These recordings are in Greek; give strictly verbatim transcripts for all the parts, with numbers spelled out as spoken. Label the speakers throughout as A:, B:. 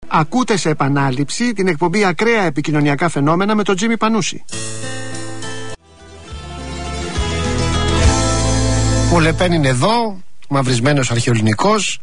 A: Ακούτε σε επανάληψη την εκπομπή Ακραία Επικοινωνιακά Φαινόμενα με τον Τζίμι Πανούση.
B: Ο Λεπέν είναι εδώ, μαυρισμένος αρχαιοελληνικός.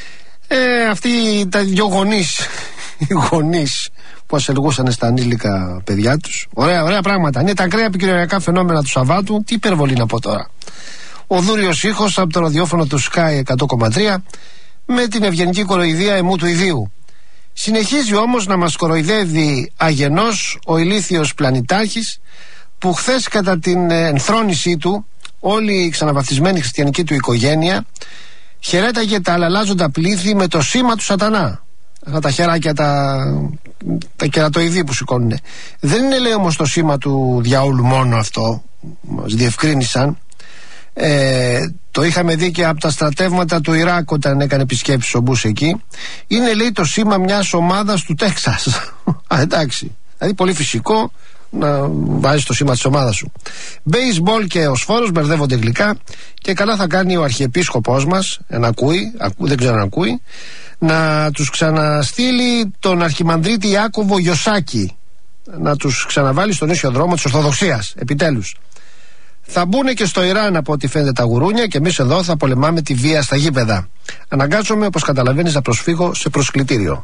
B: Ε, αυτοί τα δυο γονείς, οι γονείς που ασελγούσαν στα ανήλικα παιδιά τους. Ωραία, ωραία πράγματα. Είναι τα ακραία επικοινωνιακά φαινόμενα του Σαββάτου. Τι υπερβολή να πω τώρα. Ο δούριος ήχος από το ραδιόφωνο του Sky εκατό κόμμα τρία με την ευγενική κοροϊδία εμού του ιδίου. Συνεχίζει όμως να μας κοροϊδεύει αγενός ο ηλίθιος πλανητάρχης που χθες κατά την ενθρόνησή του όλη η ξαναβαπτισμένη χριστιανική του οικογένεια χαιρέταγε τα αλλαλάζοντα πλήθη με το σήμα του σατανά. Αυτά τα χεράκια τα, τα κερατοειδή που σηκώνουνε. Δεν είναι, λέει, όμως το σήμα του διαόλου μόνο αυτό. Μας διευκρίνησαν. Ε, το είχαμε δει και από τα στρατεύματα του Ιράκ όταν έκανε επισκέψεις ο Μπούς εκεί. Είναι, λέει, το σήμα μιας ομάδας του Τέξας. Α, εντάξει. Δηλαδή πολύ φυσικό να βάζεις το σήμα της ομάδας σου. Μπέισμπολ και ο σφόρος μπερδεύονται γλυκά και καλά θα κάνει ο αρχιεπίσκοπος μας, να ακούει, ακού, δεν ξέρω αν ακούει, να τους ξαναστείλει τον αρχιμανδρίτη Ιάκωβο Γιωσάκη, να τους ξαναβάλει στον ίσιο δρόμο της Ορθοδοξίας, επιτέλους. Θα μπουν και στο Ιράν από ό,τι φαίνεται τα γουρούνια και εμείς εδώ θα πολεμάμε τη βία στα γήπεδα. Αναγκάζομαι, όπως καταλαβαίνεις, να προσφύγω σε προσκλητήριο.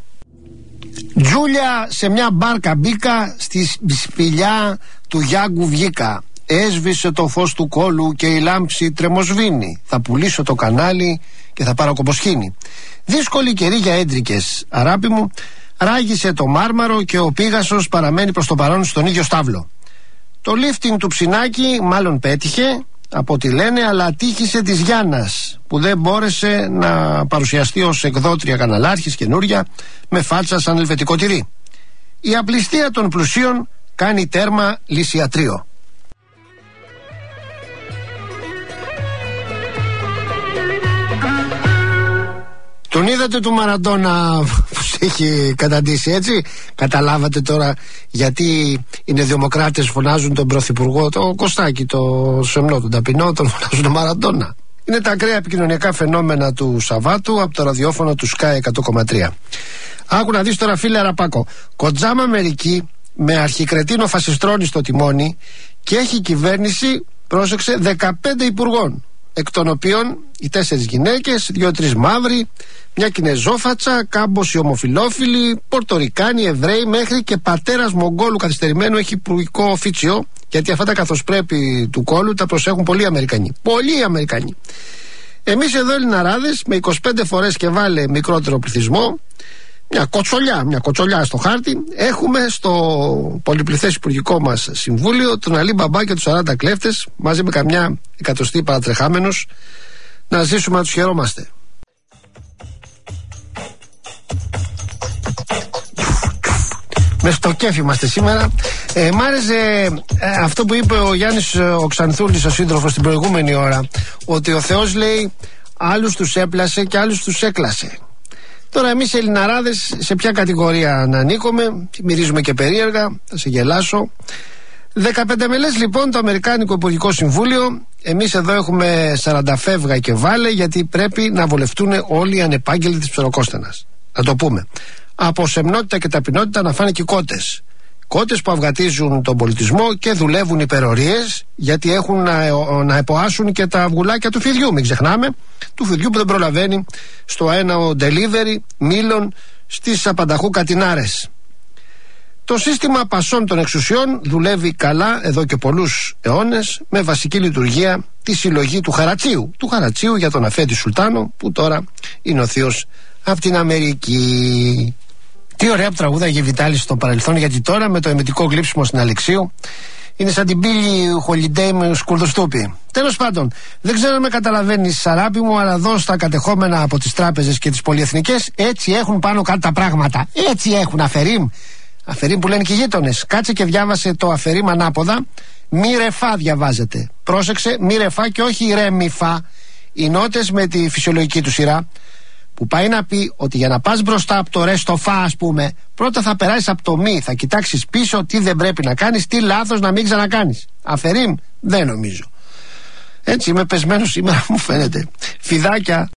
B: Τζούλια, σε μια μπάρκα μπήκα, στη σπηλιά του Γιάγκου βγήκα. Έσβησε το φως του κόλου και η λάμψη τρεμοσβήνει. Θα πουλήσω το κανάλι και θα πάρω κομποσχήνη. Δύσκολη καιρή για έντρικες, αράπη μου. Ράγισε το μάρμαρο και ο Πίγασος παραμένει προς το παρόν στον ίδιο στάβλο. Το λίφτινγκ του Ψινάκη μάλλον πέτυχε, από ό,τι λένε, αλλά τύχησε της Γιάννας που δεν μπόρεσε να παρουσιαστεί ως εκδότρια καναλάρχης καινούρια με φάτσα σαν ελβετικό τυρί. Η απληστία των πλουσίων κάνει τέρμα λυσιατρίο. Τον είδατε του Μαραντόνα που σε έχει καταντήσει, έτσι? Καταλάβατε τώρα γιατί οι νεοδημοκράτες φωνάζουν τον πρωθυπουργό, το Κωστάκη, το σεμνό, τον ταπεινό, τον φωνάζουν τον Μαραντόνα. Είναι τα ακραία επικοινωνιακά φαινόμενα του Σαββάτου από το ραδιόφωνο του Sky εκατό κόμμα τρία. Άκου να δεις τώρα, φίλε Αραπάκο. Κοντζάμα Αμερική με αρχικρετίνο φασιστρώνη στο τιμόνι και έχει κυβέρνηση, πρόσεξε, δεκαπέντε υπουργών, εκ των οποίων οι τέσσερις γυναίκες, δύο-τρεις μαύροι, μια Κινεζόφατσα, κάμποσοι ομοφυλόφιλοι, Πορτορικάνοι, Εβραίοι, μέχρι και πατέρας Μογγόλου καθυστερημένου έχει υπουργικό οφίτσιο, γιατί αυτά τα καθώς πρέπει του κόλου τα προσέχουν πολλοί Αμερικανοί. Πολλοί Αμερικανοί. Εμείς εδώ Ελληναράδες με είκοσι πέντε φορές και βάλε μικρότερο πληθυσμό, μια κοτσολιά, μια κοτσολιά στο χάρτη, έχουμε στο πολυπληθές υπουργικό μας συμβούλιο τον Αλή Μπαμπά και τους σαράντα κλέφτες, μαζί με καμιά εκατοστή παρατρεχάμενους, να ζήσουμε να τους χαιρόμαστε. Με στο κέφι είμαστε σήμερα. ε, Μ' άρεσε ε, αυτό που είπε ο Γιάννης ο Ξανθούλης, ο σύντροφος, την προηγούμενη ώρα, ότι ο Θεός, λέει, άλλους τους έπλασε και άλλους τους έκλασε. Τώρα εμείς Ελληναράδες σε ποια κατηγορία να ανήκουμε? Μυρίζουμε και περίεργα, θα σε γελάσω. δεκαπέντε μελές λοιπόν το Αμερικάνικο Υπουργικό Συμβούλιο. Εμείς εδώ έχουμε σαράντα φεύγα και βάλε, γιατί πρέπει να βολευτούν όλοι οι ανεπάγγελτοι της ψωροκόστενας. Να το πούμε. Από σεμνότητα και ταπεινότητα να φάνε και κότες. Κότες που αυγατίζουν τον πολιτισμό και δουλεύουν υπερορίες, γιατί έχουν να, να εποάσουν και τα αυγουλάκια του φιδιού. Μην ξεχνάμε, του φιδιού που δεν προλαβαίνει στο ένα ο delivery μήλων στις απανταχού κατινάρες. Το σύστημα πασών των εξουσιών δουλεύει καλά εδώ και πολλούς αιώνες, με βασική λειτουργία τη συλλογή του χαρατσίου. Του χαρατσίου για τον αφέντη Σουλτάνο, που τώρα είναι ο θείος από την Αμερική. Τι ωραία που τραγούδαγε η Βιτάλη στο παρελθόν, γιατί τώρα με το εμετικό γλύψιμο στην Αλεξίου είναι σαν την Billie Holiday με σκουρδοστούπι. Τέλος πάντων, δεν ξέρω αν με καταλαβαίνεις, Σαράπη μου, αλλά εδώ στα κατεχόμενα από τις τράπεζες και τις πολυεθνικές έτσι έχουν πάνω κάτω τα πράγματα. Έτσι έχουν, αφερίμ. Αφερίμ που λένε και οι γείτονες. Κάτσε και διάβασε το αφερίμ ανάποδα. Μη ρεφά διαβάζεται. Πρόσεξε, μη ρεφά και όχι ρε μη φα. Οι νότες με τη φυσιολογική του σειρά, που πάει να πει ότι για να πας μπροστά από το ρε στο φα, ας πούμε, πρώτα θα περάσεις από το μη, θα κοιτάξεις πίσω τι δεν πρέπει να κάνεις, τι λάθος να μην ξανακάνεις. Αφερίμ, δεν νομίζω. Έτσι είμαι πεσμένος σήμερα, μου φαίνεται. Φιδάκια.